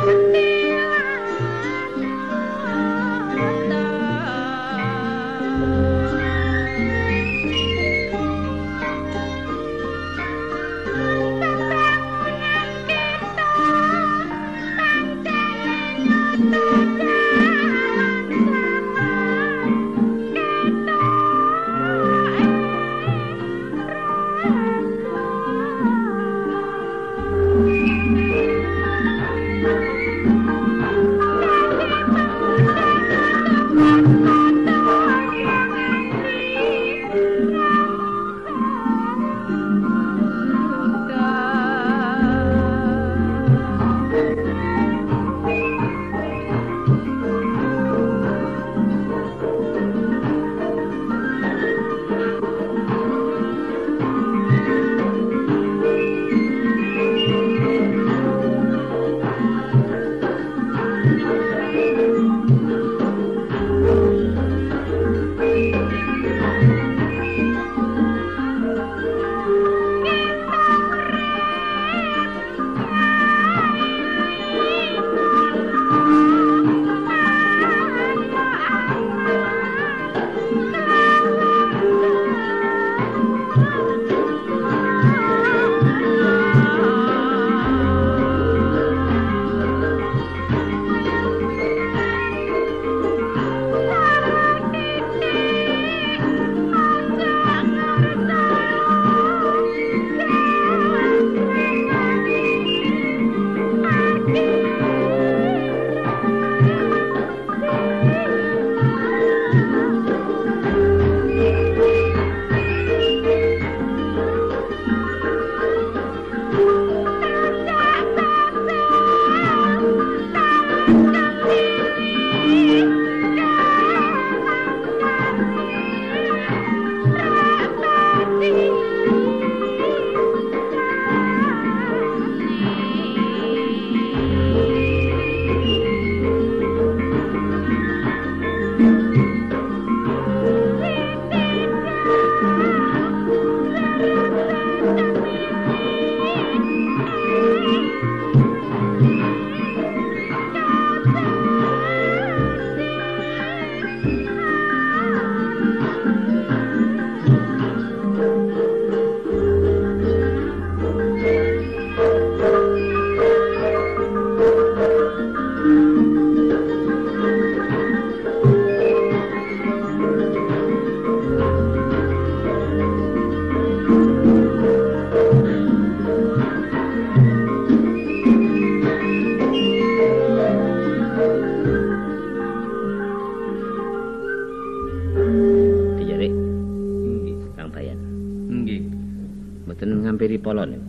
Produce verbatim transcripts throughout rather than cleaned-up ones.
Polone.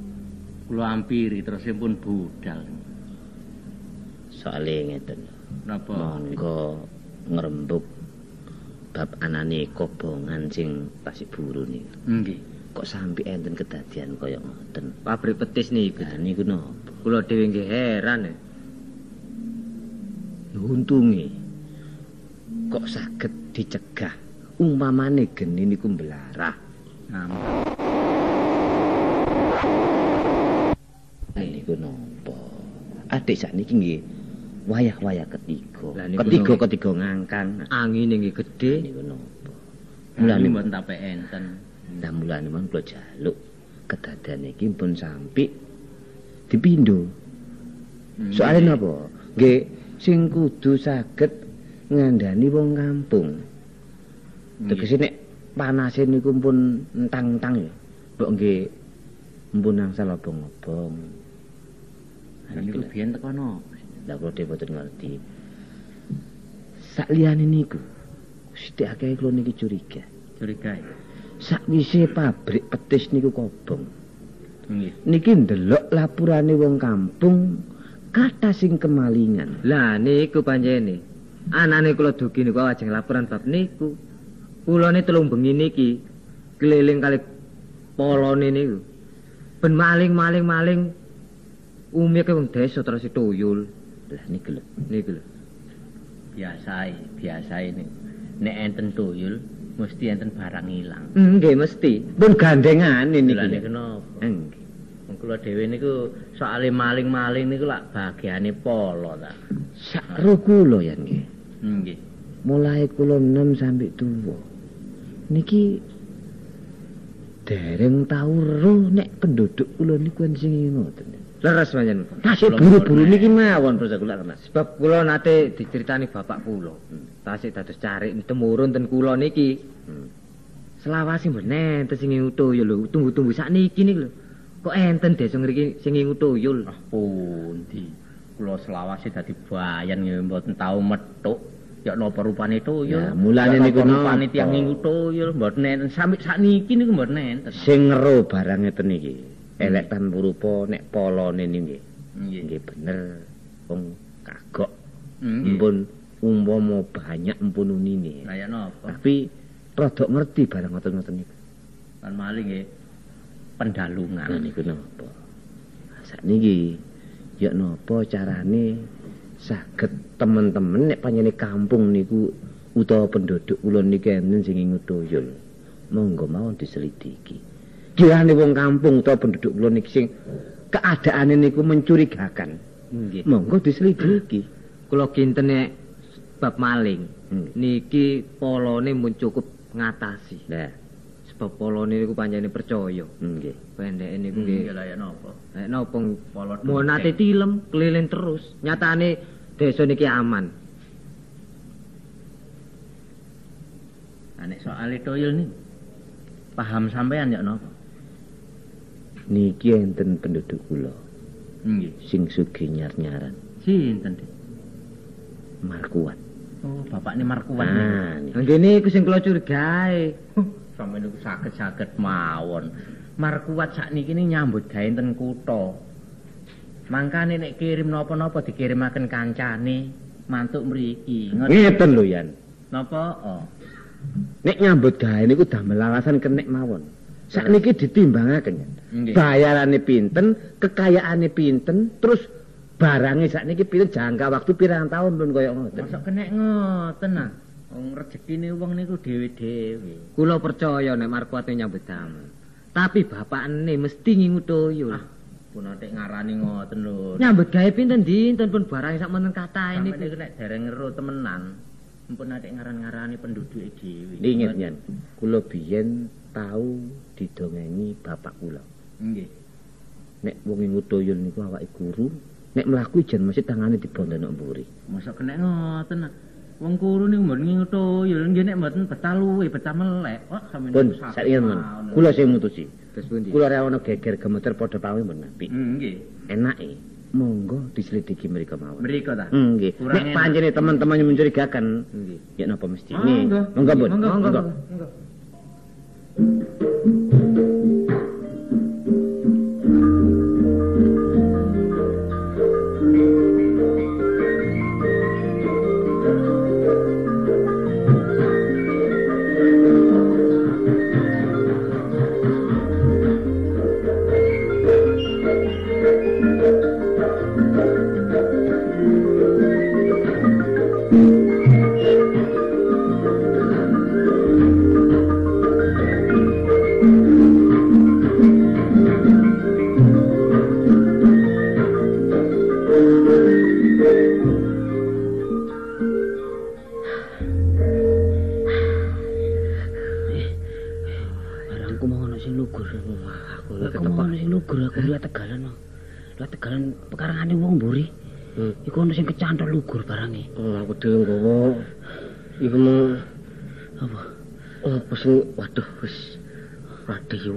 Kula ampiri terus pun budal. Soale ngeten. Napa? Monggo ngrembug bab anane kobongan sing tasik buru niku. Nggih. Kok sampe enten kedadian kaya ngoten. Pabrik petis niku. Lah niku napa? Kula dhewe nggih heran. Untunge kok saged dicegah umpamane geni niku mblarah. Nah. Niku napa? Adik sakniki nggih wayah-wayah ketiga. Ketiga ketiga ngangkang. Angine nggih gedhe niku napa? Mulane mboten tapek enten. Lah mulane mon kula jaluk kedadian iki pun sampe dipindho. Hmm. Soale napa? Nggih sing kudu saged ngandani wong kampung. Tegese nek panase niku pun entang-entang ya. Mbok nggih mpun angsal obong-obong. Lah niku biyen teko napa? Lah kula dhewe boten ngerti. Sakliyane niku sithik akeh kula niki curiga. Curiga. Sakwise pabrik petis niku kobong. Nggih. Niki ndelok lapurane wong kampung kathah sing kemalingan. Lah niku panjene. Anane kula dugi niku ajeng laporan bab niku. Kulane telung bengi niki keliling kali polone niku. Ben maling-maling-maling umike wong desa terus tuyul. Lah niku lho, niku lho. Biasae, biasae niku. Nek enten tuyul mesti enten barang ilang. Nggih mesti. Pun gandengane niku. Lah niku napa? Nggih. Kula dhewe niku soal maling-maling niku lak bagiane polo ta. Sakro kula yen nggih. Nggih. Mulai kula enom sampai tuwa. Niki dereng tau ro nek penduduk kula niku sing ngoten. Leres pancen. Tasik buru-buru niki mawon prasa kula kenal. Sebab kula nate diceritani bapak kula. Tasik dados carik temurun ten kula niki. Selawase mboten enten sing utuyul lho, tunggu-tunggu sakniki niku lho. Kok enten desa ngriki sing utuyul. Ah pundi. Kula selawase dadi bayan nggih mboten tau metuk. Ya napa rupane tuyul. Ya mulane niku rupane tiyang utuyul mboten enten sampe sakniki niku mboten enten. Sing ngero barang ngeten iki. Elek tanpa rupa nek polone niki. Nggih. Nggih bener. Wong kagok. Nggih. Mpun umpama banyak mpun unine. Lah ya napa? Tapi rada ngerti barang ngoten-ngoten niku. Lan maling nggih pendalungan. Lah niku napa? Sakniki ya napa carane saged temen-temen nek panjene kampung niku utawa penduduk kula niki enten sing ngutuyul. Monggo mawon diselidiki. Kirane wong kampung utawa penduduk kula niki sing keadaane niku mencurigakan. Nggih. Monggo diselidiki. Kula kinten nek bab maling Hmm. niki polone mun cukup ngatasi. Lah, Sebab polone niku pancene percaya. nggih. Pendeke niku nggih. Nggih lah ya napa? Nek napa Polo mau nate tilem keliling terus. Nyatane desa niki aman. Nah, nek soal tuyul nih paham sampean ya napa? Niki enten penduduk kula Nggih. sing sugih nyar-nyaran, Sinten, Dik? Markuat. Oh, bapakne Markuwan. Nah, niki. Nggih niku sing kula curigae. Sampeyan niku saged-saged mawon. Markuat sakniki ni nyambut gawe enten kutha. Mangkane nek kirim napa-napa dikirimaken kancane mantuk mriki. Ngeten lho Yan. Napa? Oh. Nek nyambut gawe niku damel alasan kenek mawon. Sakniki ditimbangaken. Nggih. Bayarane pinten, kekayaane pinten, terus barange sakniki pinten jangka waktu pirang tahun pun kaya ngoten. Mosok kenek ngoten ah. Wong rezekine wong niku dhewe-dhewe. Kula percaya nek Markuate nyambut damel. Tapi bapakne mesti ngingutuyul. Ah, pun nek ngarani ngoten lho. Nyambut gawe pinten dinten pun barang sak menen katahe Sampe niku. niku nek dereng ngeru temenan. Mumpun nek ngaran-ngarani penduduke dhewe. Ingat Yan, kula biyen tau didongengi bapak kula. Nggih. Nek wong ngutuyul niku awake guru, nek mlaku jan mesti tangane dibondhok mburi. Mosok kenek ngoten ah. Wong kuru niku mboten ngutuyul nggih nek mboten betah luwe, betah melek. Wah, sampeyan Pun niku saged saiki men. mawon. Kula sing mutusi. Terus pundi? Kula rewono geger gemeter padha pawih men apik. Hmm, nggih. Enake monggo diselidiki mrika mawon. Mriko ta? Nggih. Kurang Nek enak. pancene teman-teman mencurigakan, Nggih. ya napa mesti. Monggo. Nih, monggo, Bun. Monggo, monggo. Barangku mau ono sing lugur. Aku lek ketemu ono sing lugur aku lihat tegalan. Lah tegalan pekarangane wong mburi. Iku ono sing kecantol lugur barange. Oh, aku dhewe nggawa. Iku mau Apa? apa sing waduh wis radio.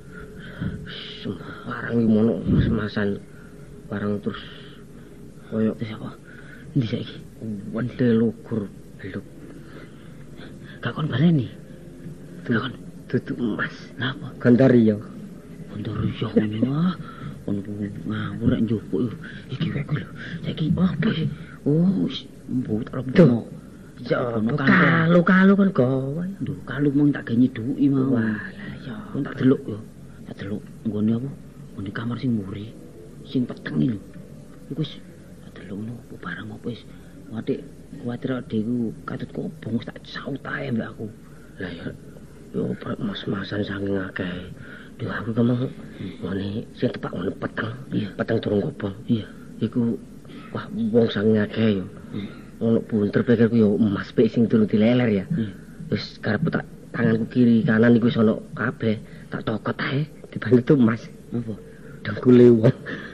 Barang iki mono semasan barang terus koyo Terus apa? Endi saiki? wede lugur beluk Gak kon baleni. Gak kon dudu emas. napa? Gandaria. Untuk ruyok ini mah. Kon ngawur rek njupuk iki wae ku lho. Saiki apa sih? Oh, mbut arep Duh. Ya, Ya, kalu kalu kan gawe. Duh, kalu mung tak gawe nyeduki mau. Walah ya. Kon tak delok yo. Tak delok nggone apa? Nggone kamar sing mburi. Sing peteng iki lho. Iku wis tak delok no barang apa wis. Wadik kuwatir adekku katut kobong wis tak saut ae mbek aku. Lah ya. Yo mas-masan saking akeh. Duh aku ngomong ngene sing tepak ngono peteng. Iya, peteng durung kobong. Iya, iku wah wong sange akeh yo. Ono bunter pikirku yo emas pek sing durung dileler ya. Wis karep tak tanganku kiri kanan iku wis ono kabeh. Tak tokot ae dibantu emas. Apa? Dengkule wong.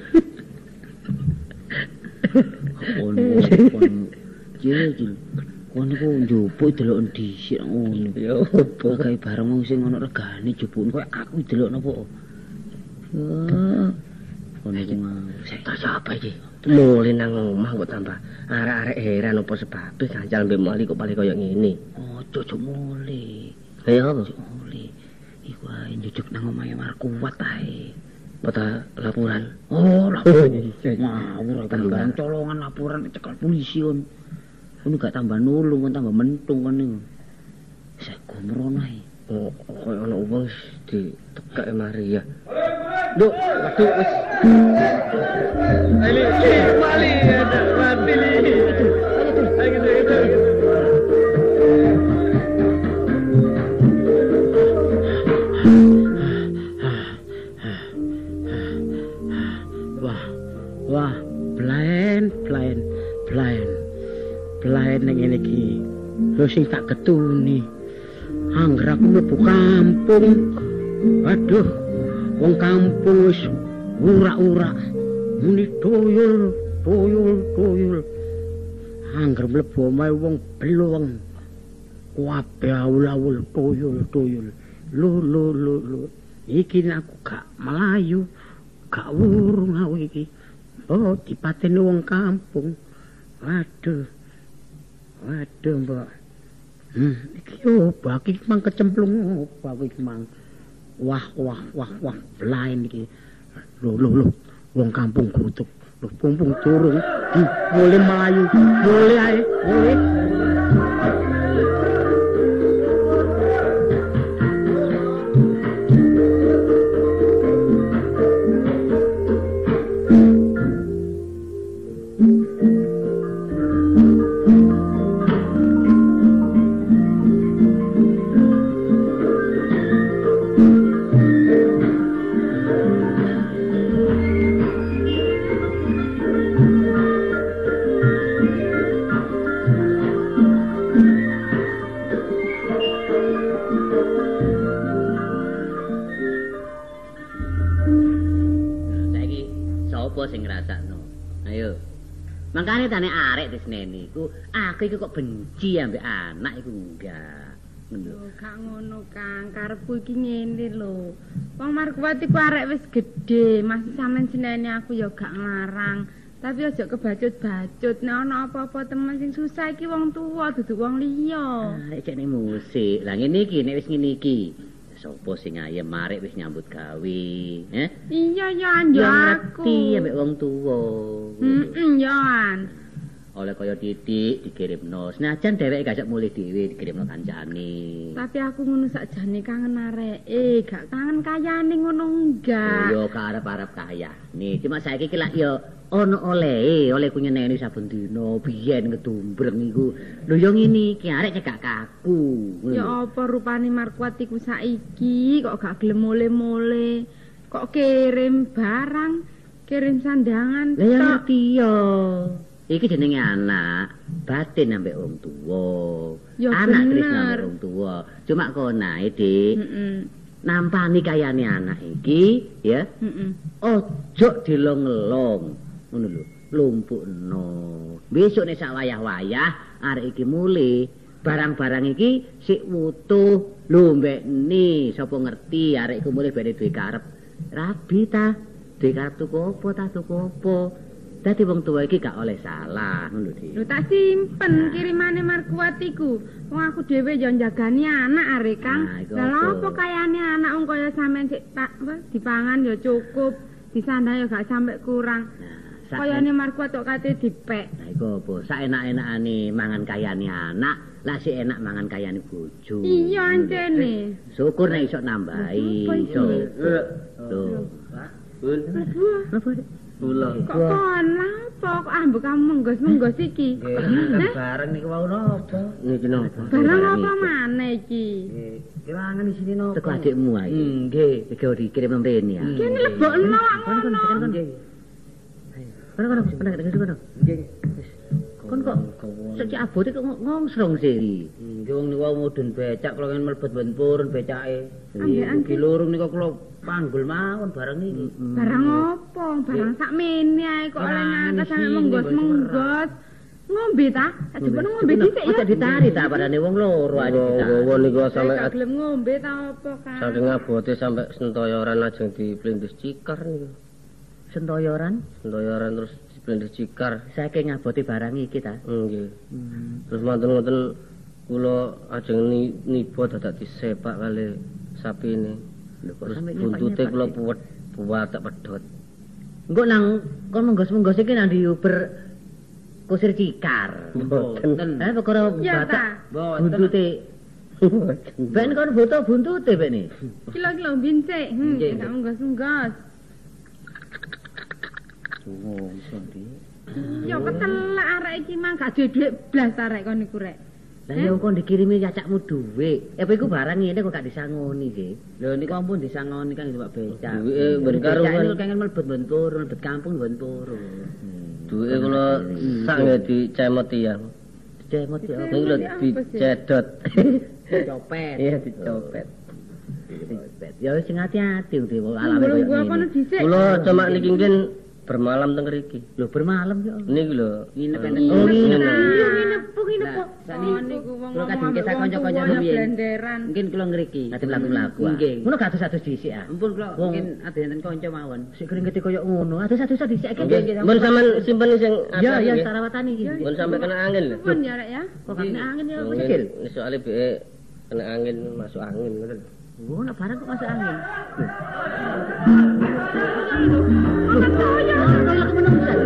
Ono kon jil-jil. Kon niku njupuk delok dhisik ngono. Ya opo kae bareng wong sing ono regane jupuk koyo aku delok napa. Kon niku sektor sapa iki? Mulih nang omah kok tambah arek-arek heran apa sebabe ganjal mbek mali kok paling koyo ngene. Ojo ojo mulih. Ya apa? Mulih. Iku ae njujuk nang omahe Markuat ae. Peta laporan. Oh, laporan. Ngawur tambahan colongan laporan cekel polisi on. Ono gak tambah nulung, kon tambah mentung kon niku. Wis gomrono ae. Oh, koyo ono wong ditekek mari ya. Nduk, waduh wis. Ali, mali ada mati li. Ayo gitu gitu. Wah, wah, plain, plain, plain. Plain ning ngene iki. Lho sing tak ketuni. Angger aku mlebu kampung. Waduh, wong kampung wis ura-ura. Muni toyul, toyul, toyul. Angger mlebu omahe wong beluweng. Kabeh awul-awul toyul, toyul. Lho, lho, lho, lho. Iki aku gak melayu, gak wurung aku iki. Oh, dipateni wong kampung. Waduh. Waduh, Mbak. Hmm, iki opo iki mang kecemplung opo iki mang. Wah, wah, wah, wah, lain iki. Lho, lho, lho. Wong kampung grutuk. Lho, pumpung turun. Hmm, boleh melayu. Boleh ae, boleh. Makane tane arek disneni iku aku iku kok benci ambek anak iku enggak. Lho gak ngono Kang, karepku iki ngene lho. Wong Markuat iku arek wis gedhe, masih sampean seneni aku ya gak nglarang. Tapi aja kebacut-bacut, nek ana apa-apa temen sing susah iki wong tuwa dudu wong liya. Ah, iki nek musik. Lah ngene iki nek wis ngene iki. Sopo sing ayem arek wis nyambut gawe, eh? Iya ya anjo aku. Ngerti ambek wong tuwa. Heeh, ya an. Oleh kaya titik dikirimno. Senajan dheweke gak sak mulih dhewe dikirimno kancane. Tapi aku ngono sakjane kangen areke, gak kangen kayane ngono enggak. Yo karep-arep kaya. Nih, cuma saiki ki lak yo ono olehe, oleh ku nyeneni saben dina, biyen ngedumbreng iku. Lho yo ngene iki arek cekak kaku. Ya apa rupane Markuat iku saiki kok gak gelem mole-mole. Kok kirim barang, kirim sandangan. Lah ya ngerti yo. Iki jenenge anak, batin ambek wong tuwa. Anak tresno ambek wong tuwa. Cuma konae, Dik. Heeh. Nampani kayane anak iki, ya. Heeh. Ojo dilong-long. Ngono lho, lumpukno. Besok nek sak wayah-wayah arek iki mulih, barang-barang iki sik wutuh. Lho mbekni, sapa ngerti arek iku mulih bare duwe karep. Rabi ta, duwe karep tuku apa ta tuku apa. Dadi wong tuwa iki gak oleh salah, ngono Dik. Lho tak simpen kirimane Markuat iku. Wong aku dhewe ya njagani anak arek Kang. Lah apa kayane anak wong kaya sampean sik tak dipangan ya cukup, disandang ya gak sampe kurang. Kayane Markuat kok kate dipek. Lah iku apa? Sak enak-enakane mangan kayane anak, lah sik enak mangan kayane bojo. Iya ancene. Syukur nek iso nambahi. Iso. Lho. Pun. Apa? Kula. Kok kon apa Kok ambek kamu menggos-menggos iki? Nggih, bareng niku wau napa? Niki napa? Barang apa maneh iki? Kirangan isine napa? Teko adikmu ae. Nggih. Iki dikirim mrene ya. Kene lebokno awakmu. Nggih. Kono kono kono kono kono. Nggih. Kon kok sejak abote kok ngongsrong sih. Nggih wong niku mudhun becak kula kan mlebet ben purun becake. Ambekan Iki lurung niku kula panggul mawon bareng iki. Barang apa? Barang sakmene ae kok oleh ngatas sampe menggos-menggos. Ngombe ta? Coba ngombe dhisik ya. Kok ditari ta padane wong loro aja ditari. Wong niku Sampe sampe gelem ngombe ta apa kan? saking abote sampe sentoyoran lajeng diplindes cikar niku. Sentoyoran Sentoyoran terus diplindes cikar. saking ngabote barang iki ta. Nggih. Terus manten-manten kula ajeng ni, niba dadak disepak kali sapine. Terus buntute kula puwet buwatek pedhot. Engko nang kon menggos-menggos iki nang diuber kusir cikar. Mboten. Eh perkara Ya batak ta. buntute. Ben kon foto buntute ben iki. Kilo-kilo bincik. Hmm, gak menggos-menggos. Oh, iso ndi. Ya ketelek arek iki mang gak duwe dhuwit blas arek kon niku rek. Lah ya kok dikirimi cacakmu dhuwit. Apa iku barang ngene kok gak disangoni sih. Lho niku ampun disangoni kan Pak becak. Duwike ben karo Becak kangen mlebet ben turun, mlebet kampung ben turun. duwike kula sak nggih dicemot tiyang. Dicemot ya. Niku lho dicedot. Copet. Iya dicopet. Dicopet. Ya wis sing ati-ati dewe alame Burung koyo gua apa ngene. dhisik? Kula cuma niki ngen bermalam teng mriki. Lho bermalam ya. Niki lho Nginep eh, enten. Oh, nginep. Iya nginep po nginep po. Sakniki Oh niku wong kula kadung kesah kanca-kanca biyen. biyen. Blenderan. Mungkin kula ngriki. Ati mlaku-mlaku. Nggih. Ngono gak atus-atus dhisik ah. Ampun kula Wong- mungkin ada enten kanca mawon. Sik keringet koyo ngono. Atus-atus dhisik iki. Nggih, nggih. Mun sampean simpen sing Ya apik ya nggih. sarawatan iki. Mun sampe kena angin lho. Pun ya rek ya. Kok gak kena angin ya Mungkin sikil. soalnya be kena angin masuk angin ngoten. Oh, nak barang kok masuk angin. Ana toyo. Kalau aku menungsan.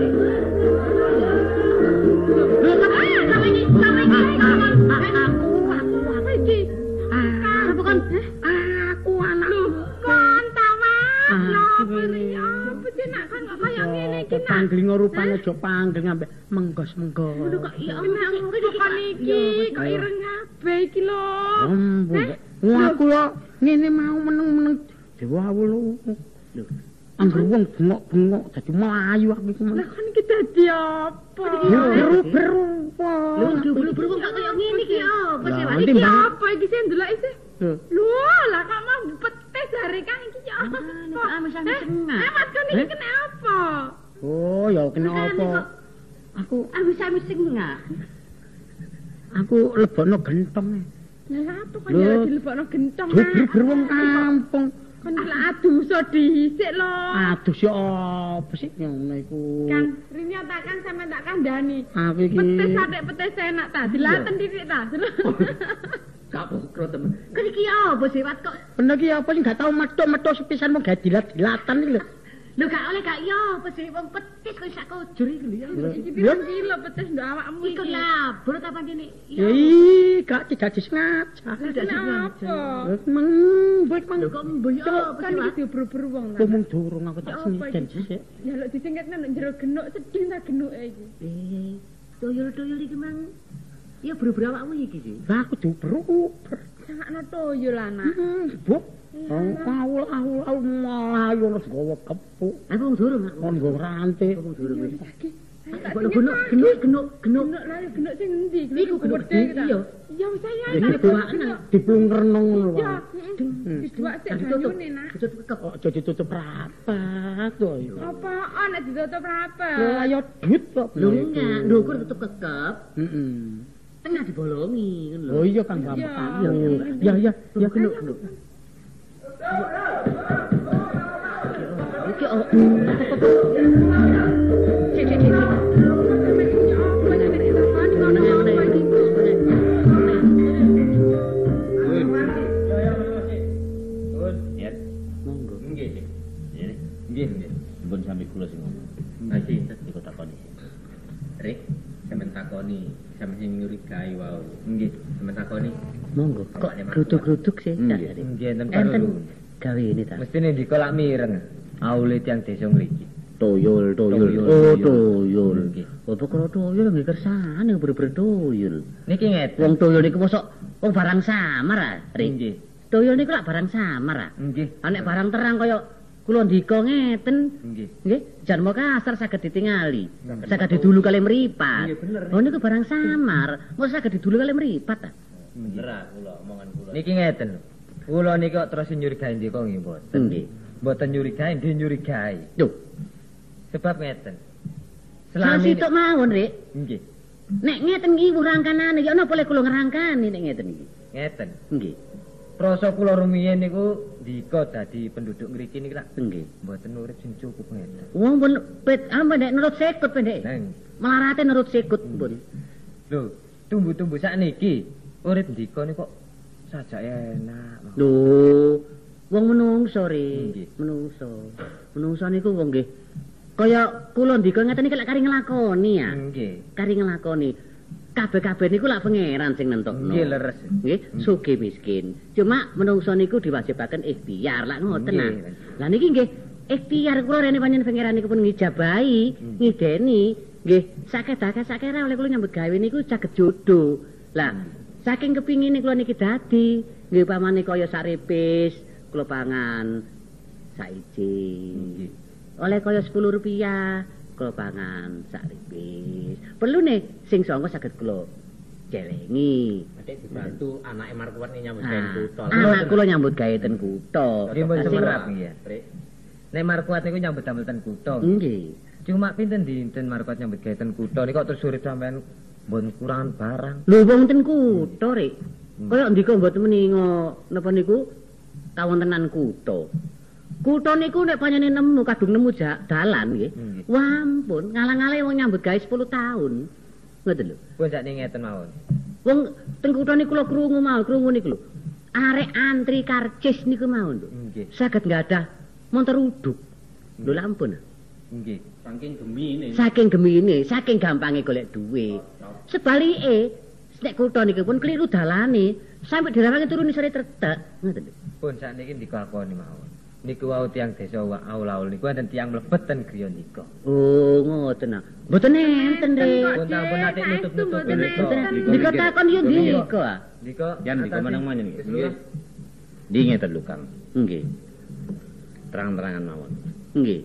Aku, aku, apa iki? Apa kan? Aku anak. Kon tawas. Apa iki? Apa sih nak kan kok kaya ngene iki nak? Panggling rupane aja panggling ambek menggos-menggos. Kok iya kok iki kok ireng kabeh iki lho. Ampun. Wong aku lho ngene mau meneng-meneng diwawu lho. Angger wong bengok-bengok dadi mlayu aku iki. Lah kan iki dadi apa? Beru-beru. Lho, buru-buru kok gak koyo ngene iki ya. Apa sih? Lah, Iki Timbang. apa iki sih ndelok iki? Lho. Lho, lah kok mau petis jare kan iki ya. nek amis-amis tengah. Eh, Mas kon iki kenapa? Oh, ya kena apa? Aku Amis-amis sing enggak. aku lebokno gentong. Lah apa kok Lho. ya dilebokno gentong? Beru-beru wong kampung. Kon lah aduh so dhisik lho. Aduh si apa sih ngono iku. Kan Rini tak kan sampe tak kandhani. Aku iki Petis atik petis enak ta, dilaten titik ta. Kapukro temen. Kan iki apa sih wat kok. bener iki apa sing gak tau metu-metu sepisan mau gak dilat-dilatan iki lho. Lho gak oleh gak ya apa sih wong petis kok sak kojur iki lho ya. Iki pirang kilo petis ndok awakmu Iku iki. labur ta pancene. Ih, gak tidak disengaja. Kenapa? Meng, baik mang. Lho kok mboyo apa Kan sih iki wat? diobrol-obrol wong ta. Ngomong durung aku tak Ya, apa sengiten iki? sik. Ya lek disingketne nek jero genuk sedih ta genuke iki. Eh, toyol-toyol iki mang ya buru-buru awakmu iki sih. Lah aku dioper-oper. Sangakno toyo lah nak. Hmm, buk. Oh, awul awul awul mlayu terus gawa kepuk. Aku wong durung aku. Kon nggo rantai. Wong durung wis. Iki. Kok genuk genuk genuk genuk. Genuk lah genuk sing endi? Iku genuk gede gede, iya. Ya wis saya. Ini duaken. Diplungkerno ngono Ya, wae. diduak sik Ditutup. banyune nak. Ditutup kekep. Kok aja ditutup rapat to ya. Apaan nek ditutup rapat? Lho ayo duit kok. Lho enggak, ndukur tutup kekep, Heeh. tengah dibolongi ngono lho. Oh iya kan gampang. Iya. Ya ya ya genuk genuk. Iki oh. Cek cek cek. Ya. Monggo. Nggih. Nggih. Nggih, nggih. Ampun sampe kula sing ngomong. Masih Iku takoni. Rek, sampeyan takoni, sampeyan sing nyurigai wae. Nggih, sampeyan takoni. Monggo. Kok gruduk-gruduk sih? Nggih. Nggih, enten Enten perlu. gawe ini ta. Mestine dikolak mireng. Aule tiyang desa mriki. Toyol, toyol. Oh, toyol. Oh, perkara toyol nggih kersane bener-bener toyol. Niki ngeten. Wong toyol niku mosok wong barang samar ah, Rik. Nggih. Toyol niku lak barang samar ah. Nggih. Nek barang terang kaya kula ndika ngeten. Nggih. Nggih, jan mau kasar saged ditingali. Saged didulu kali mripat. Nggih, bener. Oh niku barang samar, mosok saged didulu kali mripat ta. Bener kula omongan kula. Niki ngeten. Kula niki kok terus nyurigai ndika nggih mboten. Nggih. Mboten nyurigai, nggih nyurigai. Lho, Sebab ngeten. selami tok mawon, Rik. Nggih. Nek ngeten iki rangkanane ya napa le kula ngrangkani nek ngeten iki. Ngeten. Nggih. Prasa kula rumiyin niku ndika dadi penduduk mriki niki lak Nggih. mboten urip sing cukup ngeten. Wong pun pet apa nek nurut sekut pendek. Neng. Melarate nurut sekut pun. Lho, tumbuh-tumbuh sakniki urip ndika niku kok sajak enak. Lho, wong menungso Rik, Nggih. menungso. Menungso niku wong nggih kaya kula ndika ngeten iki lak kari nglakoni ya. Nggih. Kari nglakoni. Kabeh-kabeh niku lak pangeran sing nentokno. Nggih leres. Nggih, sugih miskin. Cuma menungso niku diwajibaken ikhtiar lak ngoten nah. Nggih. Lah niki nggih ikhtiar kula rene panjenengan pangeran niku pun ngijabahi, ngideni, nggih sakedake sakera oleh kula nyambut gawe niku saged jodoh. Lah saking kepingine kula niki dadi, nggih pamane kaya saripis kula pangan saiji. Nggih. Oleh kaya sepuluh rupiah kula pangan saripis. Perlu nih sing sangka saged kula celengi. Nek dibantu anake Markuat ning nyambut Ah, gawe kutha. anak kula nyambut gawe ten kutha. Nggih pun Lah, sing- semerap nggih. Nek Markuat niku nyambut damel ten kutha. Nggih. Cuma pinten dinten Markuat nyambut gawe ten kutha niku kok terus urip sampean mbon kurangan barang. Lho wong ten kutha Rik. Kaya ndika mboten meninga napa niku kawontenan kutha. Kutha niku nek panjenengan nemu kadung nemu ja, dalan nggih. Nggih. Wah ampun, ngalang-alang wong nyambut gawe sepuluh tahun. Ngoten lho. Pun sakniki ngeten mawon. Wong teng kutha niku lho krungu mau, krungu niku lho. Arek antri karcis niku mawon lho. Nggih. Saged nggadah montor uduk. Lho lha ampun. Nggih. Saking gemine. Saking gemine, saking gampange golek duit. Sebalike, nek kutha niku pun kliru dalane, sampe dilarangi turun isore tretek. Ngoten lho. Pun sakniki dikakoni mawon. Niku wau tiyang desa aul-aul niku wonten tiyang mlebet ten griya nika. Oh, ngoten ah. Mboten enten, Rik. Pun tampun ate nutup-nutup Mboten nika. Mboten. enten. Nika takon yo ndika. ah. Nika Jan di kemana-mana nih. Nggih. Di ngeten lho Kang. Nggih. Terang-terangan mawon. Nggih.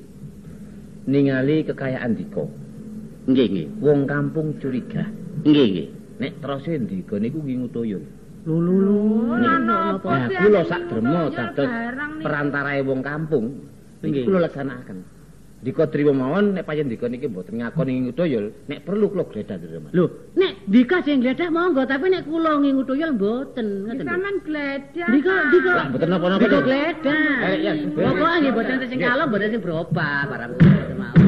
Ningali kekayaan Dika. Nggih, nggih. Wong kampung curiga. Nggih, nggih. Nek teruse Dika niku ngingu toyol. Lho lho lho. Lah napa Nah, sih kula ane sak niku drema toyol dados barang niku? perantarae wong kampung. Nggih. Niki kula laksanakaken. Dika trima mawon nek pancen Dika niki mboten ngakoni ngingu toyol, nek perlu kula gledah terus. Lho, nek Dika sing gledah monggo, tapi nek kula ngingu tuyul mboten, ngoten lho. Sampeyan gledah. Dika, Dika. Lah mboten napa-napa. Dika gledah. Eh, ya, sudah. Pokoke nggih mboten sing Nggih. kalong, mboten sing berubah, barang mboten mawon.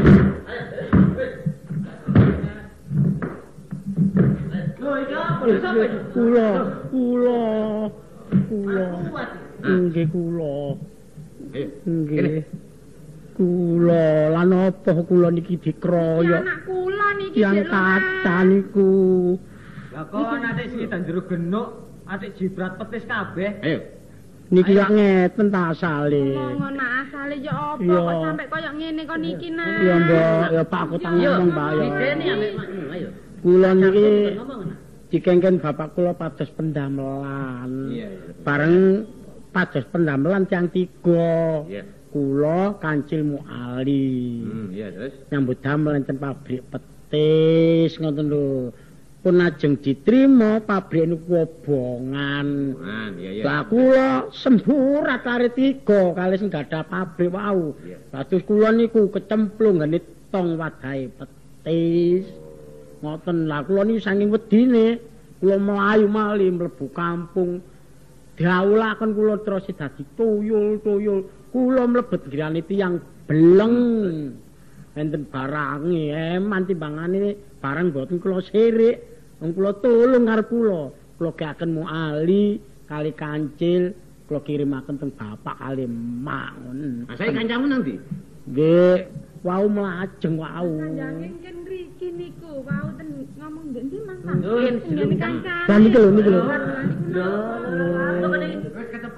Kula, kula, kula. Nggih kula. Nggih. Kula lan apa kula niki Ya dikroyok anak kula niki yang Dik, kata niku. Lah kok atik sing jero genuk, atik jibrat petis kabeh. Ayo. Niki kok ngeten ta asale. Ngomong nak asale ya apa Iya. kok sampe koyo ngene kok niki nah. Ya mbok, ya Pak aku tak ngomong Mbak ya. Dene ambek makmu, ayo. Kula niki Ngomong nah. dikengken bapak kula pados pendamelan. Iya, iya. Bareng pados pendamelan tiyang tiga. Iya. Kula Kancil Muali. Hmm, iya terus. Nyambut damel enten pabrik petis ngoten lho. Pun ajeng diterima pabrik niku obongan. Nah, iya iya. Lah kula semburat kare tiga kali sing gadah pabrik wau. Iya. Dados kula niku kecemplung ngene tong wadahe petis. Ngoten lah kula niki saking wedine kula mlayu mali mlebu kampung. Diawulaken kula terus dadi tuyul-tuyul. Kula mlebet griyane tiyang beleng. Enten barange eman timbangane barang boten kula sirik. Wong kula tulung karep kula. Kula geaken muali kali Kancil, kula kirimaken teng bapak kali emak ngoten. Nah, saya kancamu nang ndi? Nggih, wau mlajeng wau. Kanjane ken mriki niku wau ten ngomong ndek ndi Mang. Nggih, Ngene kancane. Lah niki lho niki lho. Lho. Wis ketepaan nek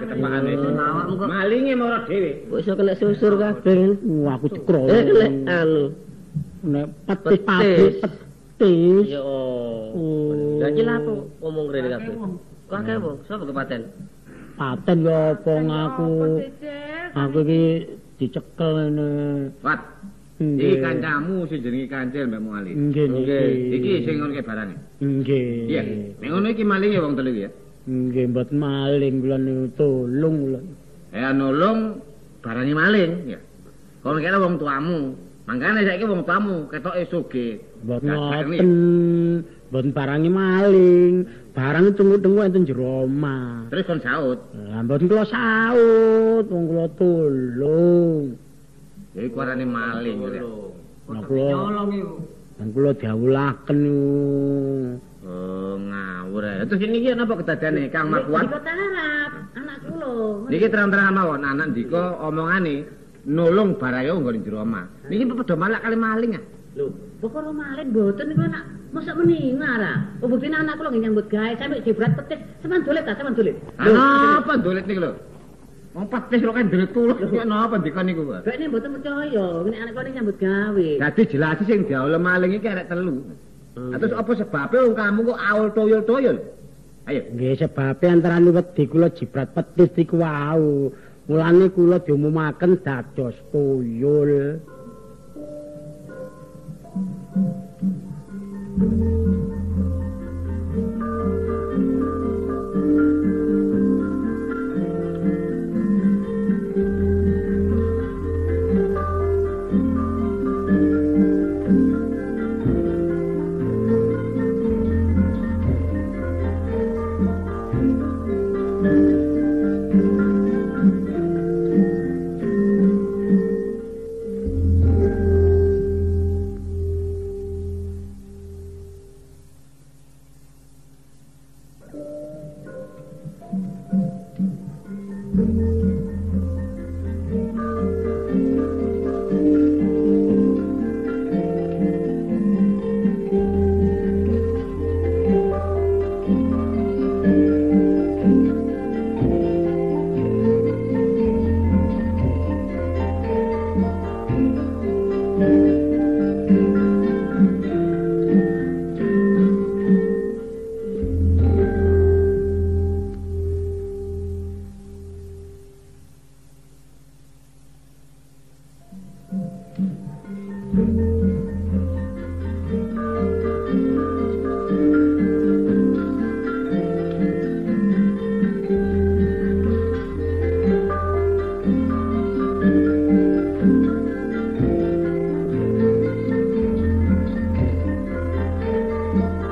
ketepakane. Awakmu kok Malinge mara dhewe. kok iso kena susur kabeh. Wah, aku cekro. Eh, lek anu. Nek petis pabrik petis. Yo. Oh. Lah iki lha apa ngomong rene kabeh? Kok akeh wong, sapa kepaten? Paten yo apa ngaku. Aku iki dicekel ngene. Wat. Iki kancamu sing jenenge Kancil Mbak Muali. Nggih, nggih. Iki sing ngono barang. Nggih. Iya. Nek ngono iki malinge wong telu ya. Nggih, mboten maling kula niku tulung kula. Eh nolong barane maling ya. Kon kira wong tuamu. Mangkane saiki wong tuamu ketoke sugih. Mboten ngoten. Mboten barangi maling. Barang tunggu-tunggu enten jero omah. Terus kon saut. Lah mboten kula saut, wong kula tulung. Ya iku arane maling ya. Lah kula nyolong iku. Lan kula diawulaken niku. Oh, ngawur ya. Terus ini iki napa kedadiane Kang Markuat? Di Kota Arab, anak kula. Niki terang-terangan mawon anak ndika omongane nulung barake nggone jero omah. Niki padha malak kali maling ah. Lho, pokoknya maling mboten niku anak mosok meni ngara. Oh, buktine anak kula nggih nyambut gawe sampe dibrat petis, sampean dolet ta, sampean dolet. Napa dolet niku lho? Wong petis kok kan dolet tulung kok napa dikon niku, Pak? Bekne mboten percaya, ngene anak kula nyambut gawe. Dadi jelas sing diaul maling iki arek telu. Terus apa sebabnya wong kamu kok aul toyol-toyol? Ayo. Nggih sebabe antarane wedi kula jibrat petis iku wau. Mulane kula diumumaken dados toyol. Thank you.